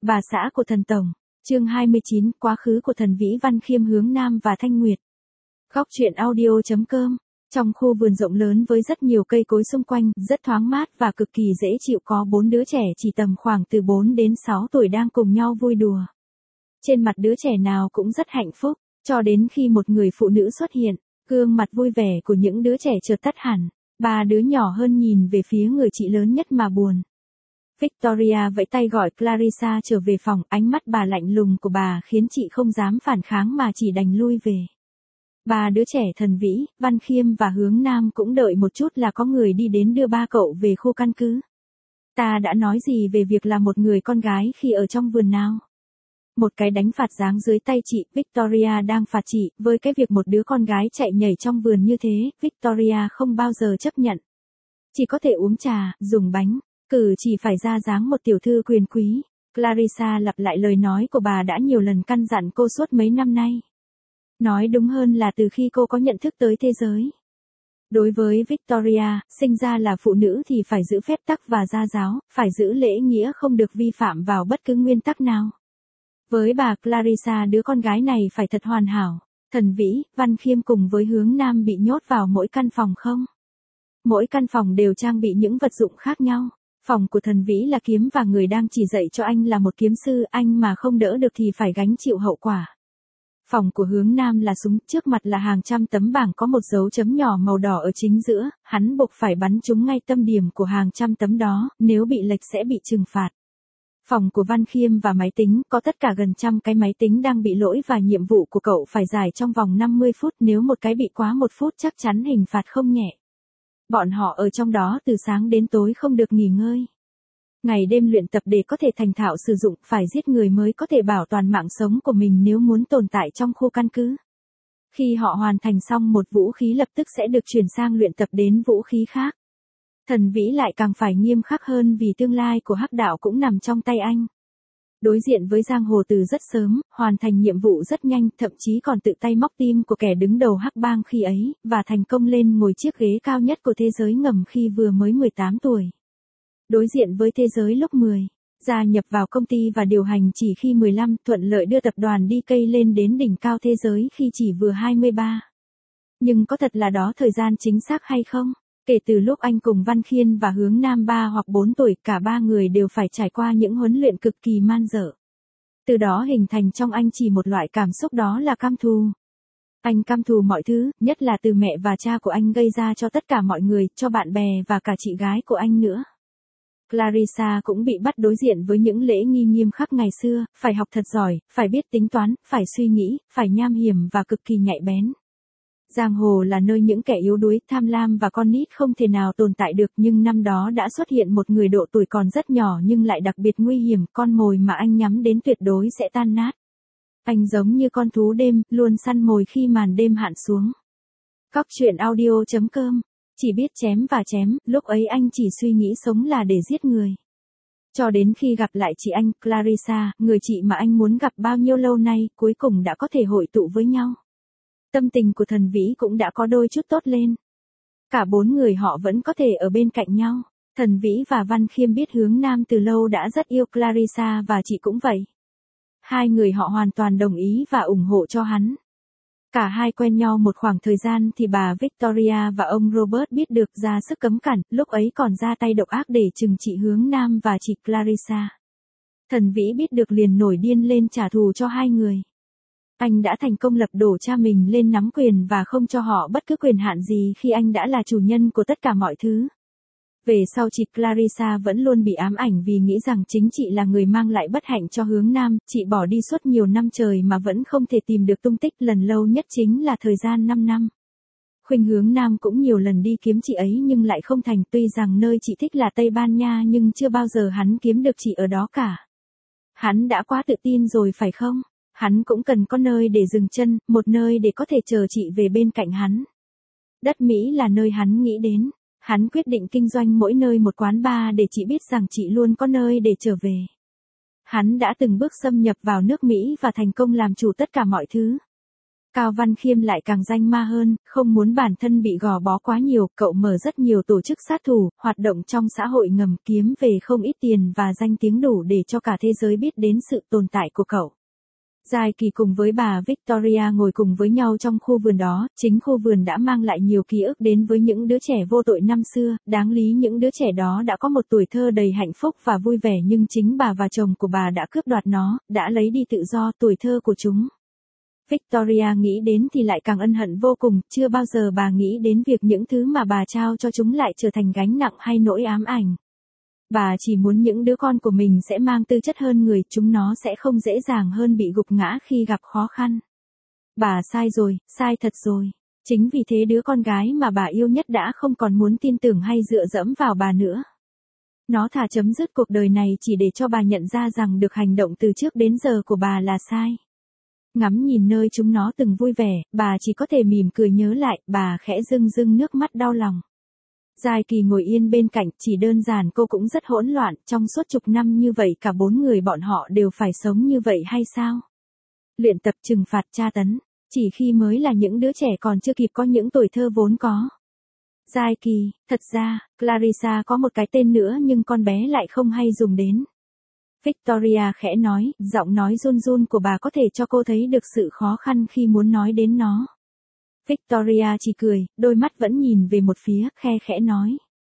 Bà xã của thần tổng. Chương 29, quá khứ của thần vĩ Văn Khiêm, Hướng Nam và Thanh Nguyệt. Góc truyện audio.com. Trong khu vườn rộng lớn với rất nhiều cây cối xung quanh, rất thoáng mát và cực kỳ dễ chịu, có 4 đứa trẻ chỉ tầm khoảng từ 4 đến 6 tuổi đang cùng nhau vui đùa. Trên mặt đứa trẻ nào cũng rất hạnh phúc, cho đến khi một người phụ nữ xuất hiện, gương mặt vui vẻ của những đứa trẻ chợt tắt hẳn. 3 đứa nhỏ hơn nhìn về phía người chị lớn nhất mà buồn. Victoria vẫy tay gọi Clarissa trở về phòng, ánh mắt bà lạnh lùng của bà khiến chị không dám phản kháng mà chỉ đành lui về. 3 đứa trẻ thần vĩ, Văn Khiêm và Hướng Nam cũng đợi một chút là có người đi đến đưa ba cậu về khu căn cứ. Ta đã nói gì về việc là một người con gái khi ở trong vườn nào? Một cái đánh phạt giáng dưới tay chị, Victoria đang phạt chị, với cái việc một đứa con gái chạy nhảy trong vườn như thế, Victoria không bao giờ chấp nhận. Chỉ có thể uống trà, dùng bánh, cử chỉ phải ra dáng một tiểu thư quyền quý. Clarissa lặp lại lời nói của bà đã nhiều lần căn dặn cô suốt mấy năm nay. Nói đúng hơn là từ khi cô có nhận thức tới thế giới. Đối với Victoria, sinh ra là phụ nữ thì phải giữ phép tắc và gia giáo, phải giữ lễ nghĩa, không được vi phạm vào bất cứ nguyên tắc nào. Với bà Clarissa, đứa con gái này phải thật hoàn hảo. Thần vĩ, Văn Khiêm cùng với Hướng Nam bị nhốt vào mỗi căn phòng không? Mỗi căn phòng đều trang bị những vật dụng khác nhau. Phòng của thần vĩ là kiếm và người đang chỉ dạy cho anh là một kiếm sư, anh mà không đỡ được thì phải gánh chịu hậu quả. Phòng của Hướng Nam là súng, trước mặt là hàng trăm tấm bảng có một dấu chấm nhỏ màu đỏ ở chính giữa, hắn buộc phải bắn trúng ngay tâm điểm của hàng trăm tấm đó, nếu bị lệch sẽ bị trừng phạt. Phòng của Văn Khiêm và máy tính, có tất cả gần trăm cái máy tính đang bị lỗi và nhiệm vụ của cậu phải giải trong vòng 50 phút, nếu một cái bị quá 1 phút chắc chắn hình phạt không nhẹ. Bọn họ ở trong đó từ sáng đến tối không được nghỉ ngơi. Ngày đêm luyện tập để có thể thành thạo sử dụng, phải giết người mới có thể bảo toàn mạng sống của mình nếu muốn tồn tại trong khu căn cứ. Khi họ hoàn thành xong một vũ khí lập tức sẽ được chuyển sang luyện tập đến vũ khí khác. Thần vĩ lại càng phải nghiêm khắc hơn vì tương lai của hắc đạo cũng nằm trong tay anh. Đối diện với giang hồ từ rất sớm, hoàn thành nhiệm vụ rất nhanh, thậm chí còn tự tay móc tim của kẻ đứng đầu hắc bang khi ấy, và thành công lên ngồi chiếc ghế cao nhất của thế giới ngầm khi vừa mới 18 tuổi. Đối diện với thế giới lúc 10, gia nhập vào công ty và điều hành chỉ khi 15, thuận lợi đưa tập đoàn DK lên đến đỉnh cao thế giới khi chỉ vừa 23. Nhưng có thật là đó thời gian chính xác hay không? Kể từ lúc anh cùng Văn Khiên và Hướng Nam 3 hoặc 4 tuổi, cả ba người đều phải trải qua những huấn luyện cực kỳ man dở. Từ đó hình thành trong anh chỉ một loại cảm xúc, đó là căm thù. Anh căm thù mọi thứ, nhất là từ mẹ và cha của anh gây ra cho tất cả mọi người, cho bạn bè và cả chị gái của anh nữa. Clarissa cũng bị bắt đối diện với những lễ nghi nghiêm khắc ngày xưa, phải học thật giỏi, phải biết tính toán, phải suy nghĩ, phải nham hiểm và cực kỳ nhạy bén. Giang hồ là nơi những kẻ yếu đuối, tham lam và con nít không thể nào tồn tại được, nhưng năm đó đã xuất hiện một người độ tuổi còn rất nhỏ nhưng lại đặc biệt nguy hiểm, con mồi mà anh nhắm đến tuyệt đối sẽ tan nát. Anh giống như con thú đêm, luôn săn mồi khi màn đêm hạ xuống. Góc truyện audio.com. Chỉ biết chém và chém, lúc ấy anh chỉ suy nghĩ sống là để giết người. Cho đến khi gặp lại chị anh, Clarissa, người chị mà anh muốn gặp bao nhiêu lâu nay, cuối cùng đã có thể hội tụ với nhau. Tâm tình của thần vĩ cũng đã có đôi chút tốt lên. Cả 4 người họ vẫn có thể ở bên cạnh nhau. Thần vĩ và Văn Khiêm biết Hướng Nam từ lâu đã rất yêu Clarissa và chị cũng vậy. Hai người họ hoàn toàn đồng ý và ủng hộ cho hắn. Cả hai quen nhau một khoảng thời gian thì bà Victoria và ông Robert biết được, ra sức cấm cản, lúc ấy còn ra tay độc ác để trừng trị Hướng Nam và chị Clarissa. Thần vĩ biết được liền nổi điên lên trả thù cho hai người. Anh đã thành công lật đổ cha mình lên nắm quyền và không cho họ bất cứ quyền hạn gì khi anh đã là chủ nhân của tất cả mọi thứ. Về sau chị Clarissa vẫn luôn bị ám ảnh vì nghĩ rằng chính chị là người mang lại bất hạnh cho Hướng Nam, chị bỏ đi suốt nhiều năm trời mà vẫn không thể tìm được tung tích, lần lâu nhất chính là thời gian 5 năm. Khuynh Hướng Nam cũng nhiều lần đi kiếm chị ấy nhưng lại không thành, tuy rằng nơi chị thích là Tây Ban Nha nhưng chưa bao giờ hắn kiếm được chị ở đó cả. Hắn đã quá tự tin rồi phải không? Hắn cũng cần có nơi để dừng chân, một nơi để có thể chờ chị về bên cạnh hắn. Đất Mỹ là nơi hắn nghĩ đến. Hắn quyết định kinh doanh mỗi nơi một quán bar để chị biết rằng chị luôn có nơi để trở về. Hắn đã từng bước xâm nhập vào nước Mỹ và thành công làm chủ tất cả mọi thứ. Cao Văn Khiêm lại càng danh ma hơn, không muốn bản thân bị gò bó quá nhiều, cậu mở rất nhiều tổ chức sát thủ, hoạt động trong xã hội ngầm kiếm về không ít tiền và danh tiếng đủ để cho cả thế giới biết đến sự tồn tại của cậu. Giai Kỳ cùng với bà Victoria ngồi cùng với nhau trong khu vườn đó, chính khu vườn đã mang lại nhiều ký ức đến với những đứa trẻ vô tội năm xưa, đáng lý những đứa trẻ đó đã có một tuổi thơ đầy hạnh phúc và vui vẻ nhưng chính bà và chồng của bà đã cướp đoạt nó, đã lấy đi tự do tuổi thơ của chúng. Victoria nghĩ đến thì lại càng ân hận vô cùng, chưa bao giờ bà nghĩ đến việc những thứ mà bà trao cho chúng lại trở thành gánh nặng hay nỗi ám ảnh. Bà chỉ muốn những đứa con của mình sẽ mang tư chất hơn người, chúng nó sẽ không dễ dàng hơn bị gục ngã khi gặp khó khăn. Bà sai rồi, sai thật rồi. Chính vì thế đứa con gái mà bà yêu nhất đã không còn muốn tin tưởng hay dựa dẫm vào bà nữa. Nó thà chấm dứt cuộc đời này chỉ để cho bà nhận ra rằng được hành động từ trước đến giờ của bà là sai. Ngắm nhìn nơi chúng nó từng vui vẻ, bà chỉ có thể mỉm cười nhớ lại, bà khẽ rưng rưng nước mắt đau lòng. Giai Kỳ ngồi yên bên cạnh, chỉ đơn giản cô cũng rất hỗn loạn, trong suốt chục năm như vậy cả 4 người bọn họ đều phải sống như vậy hay sao? Luyện tập trừng phạt tra tấn, chỉ khi mới là những đứa trẻ còn chưa kịp có những tuổi thơ vốn có. Giai Kỳ, thật ra, Clarissa có một cái tên nữa nhưng con bé lại không hay dùng đến. Victoria khẽ nói, giọng nói run run của bà có thể cho cô thấy được sự khó khăn khi muốn nói đến nó. Victoria chỉ cười, đôi mắt vẫn nhìn về một phía, khe khẽ nói.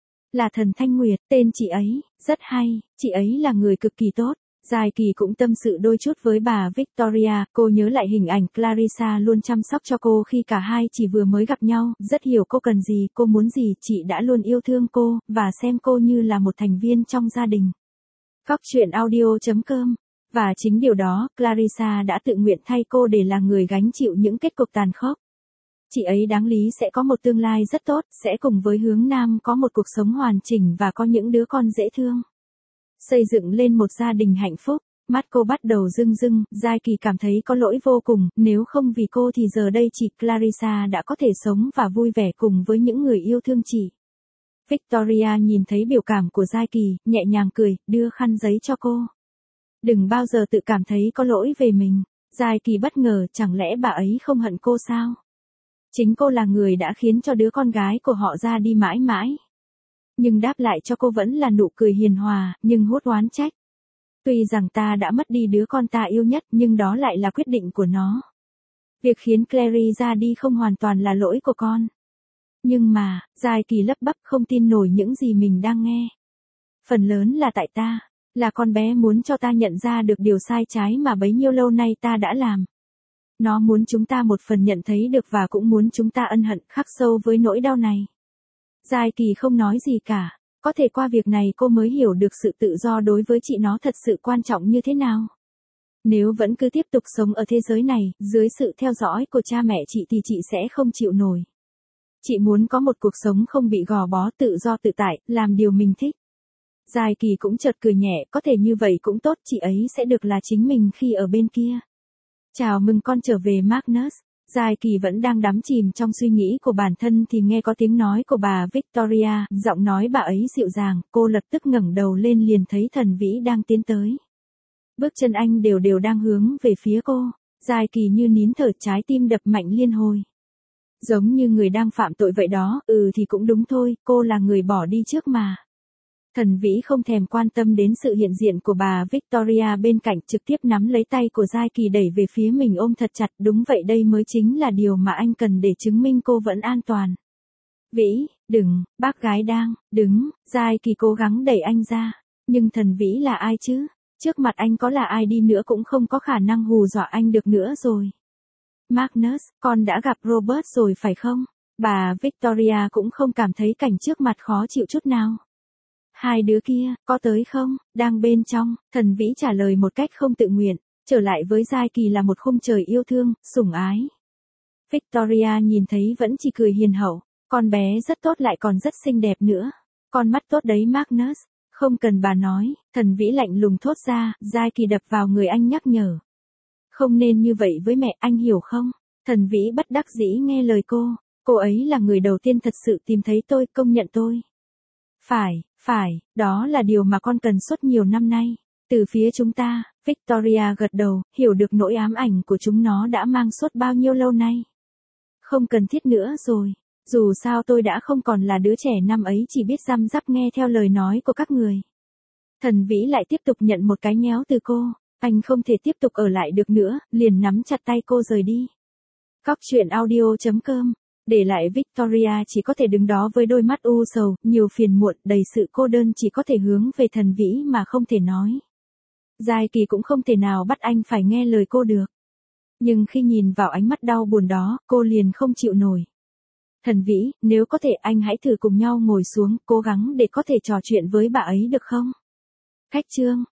Là Thần Thanh Nguyệt, tên chị ấy, rất hay, chị ấy là người cực kỳ tốt. Giai Kỳ cũng tâm sự đôi chút với bà Victoria, cô nhớ lại hình ảnh Clarissa luôn chăm sóc cho cô khi cả hai chỉ vừa mới gặp nhau, rất hiểu cô cần gì, cô muốn gì, chị đã luôn yêu thương cô, và xem cô như là một thành viên trong gia đình. Góc truyện audio.com. Và chính điều đó, Clarissa đã tự nguyện thay cô để là người gánh chịu những kết cục tàn khốc. Chị ấy đáng lý sẽ có một tương lai rất tốt, sẽ cùng với Hướng Nam có một cuộc sống hoàn chỉnh và có những đứa con dễ thương. Xây dựng lên một gia đình hạnh phúc. Mắt cô bắt đầu rưng rưng, Giai Kỳ cảm thấy có lỗi vô cùng, nếu không vì cô thì giờ đây chị Clarissa đã có thể sống và vui vẻ cùng với những người yêu thương chị. Victoria nhìn thấy biểu cảm của Giai Kỳ, nhẹ nhàng cười, đưa khăn giấy cho cô. Đừng bao giờ tự cảm thấy có lỗi về mình. Giai Kỳ bất ngờ, chẳng lẽ bà ấy không hận cô sao? Chính cô là người đã khiến cho đứa con gái của họ ra đi mãi mãi. Nhưng đáp lại cho cô vẫn là nụ cười hiền hòa, nhưng hốt oán trách. Tuy rằng ta đã mất đi đứa con ta yêu nhất, nhưng đó lại là quyết định của nó. Việc khiến Clary ra đi không hoàn toàn là lỗi của con. Nhưng mà, Giai Kỳ lắp bắp không tin nổi những gì mình đang nghe. Phần lớn là tại ta, là con bé muốn cho ta nhận ra được điều sai trái mà bấy nhiêu lâu nay ta đã làm. Nó muốn chúng ta một phần nhận thấy được và cũng muốn chúng ta ân hận khắc sâu với nỗi đau này. Giai Kỳ không nói gì cả. Có thể qua việc này cô mới hiểu được sự tự do đối với chị nó thật sự quan trọng như thế nào. Nếu vẫn cứ tiếp tục sống ở thế giới này, dưới sự theo dõi của cha mẹ chị thì chị sẽ không chịu nổi. Chị muốn có một cuộc sống không bị gò bó, tự do tự tại, làm điều mình thích. Giai Kỳ cũng chợt cười nhẹ, có thể như vậy cũng tốt, chị ấy sẽ được là chính mình khi ở bên kia. Chào mừng con trở về Magnus. Giai Kỳ vẫn đang đắm chìm trong suy nghĩ của bản thân thì nghe có tiếng nói của bà Victoria, giọng nói bà ấy dịu dàng, cô lập tức ngẩng đầu lên liền thấy Thần Vĩ đang tiến tới. Bước chân anh đều đều đang hướng về phía cô, Giai Kỳ như nín thở, trái tim đập mạnh liên hồi. Giống như người đang phạm tội vậy đó, thì cũng đúng thôi, cô là người bỏ đi trước mà. Thần Vĩ không thèm quan tâm đến sự hiện diện của bà Victoria bên cạnh, trực tiếp nắm lấy tay của Giai Kỳ đẩy về phía mình ôm thật chặt, đúng vậy, đây mới chính là điều mà anh cần để chứng minh cô vẫn an toàn. Vĩ, đừng, bác gái đang, đứng, Giai Kỳ cố gắng đẩy anh ra, nhưng Thần Vĩ là ai chứ? Trước mặt anh có là ai đi nữa cũng không có khả năng hù dọa anh được nữa rồi. Magnus, con đã gặp Robert rồi phải không? Bà Victoria cũng không cảm thấy cảnh trước mặt khó chịu chút nào. Hai đứa kia, có tới không? Đang bên trong, Thần Vĩ trả lời một cách không tự nguyện, trở lại với Giai Kỳ là một khung trời yêu thương, sủng ái. Victoria nhìn thấy vẫn chỉ cười hiền hậu, con bé rất tốt lại còn rất xinh đẹp nữa. Con mắt tốt đấy Magnus, không cần bà nói, Thần Vĩ lạnh lùng thốt ra, Giai Kỳ đập vào người anh nhắc nhở. Không nên như vậy với mẹ, anh hiểu không? Thần Vĩ bất đắc dĩ nghe lời cô ấy là người đầu tiên thật sự tìm thấy tôi, công nhận tôi. Phải, đó là điều mà con cần suốt nhiều năm nay. Từ phía chúng ta, Victoria gật đầu, hiểu được nỗi ám ảnh của chúng nó đã mang suốt bao nhiêu lâu nay. Không cần thiết nữa rồi. Dù sao tôi đã không còn là đứa trẻ năm ấy chỉ biết răm rắp nghe theo lời nói của các người. Thần Vĩ lại tiếp tục nhận một cái nhéo từ cô. Anh không thể tiếp tục ở lại được nữa, liền nắm chặt tay cô rời đi. Cóc truyện audio.com. Để lại Victoria chỉ có thể đứng đó với đôi mắt u sầu, nhiều phiền muộn, đầy sự cô đơn, chỉ có thể hướng về Thần Vĩ mà không thể nói. Giai Kỳ cũng không thể nào bắt anh phải nghe lời cô được. Nhưng khi nhìn vào ánh mắt đau buồn đó, cô liền không chịu nổi. Thần Vĩ, nếu có thể anh hãy thử cùng nhau ngồi xuống, cố gắng để có thể trò chuyện với bà ấy được không? Khách chương.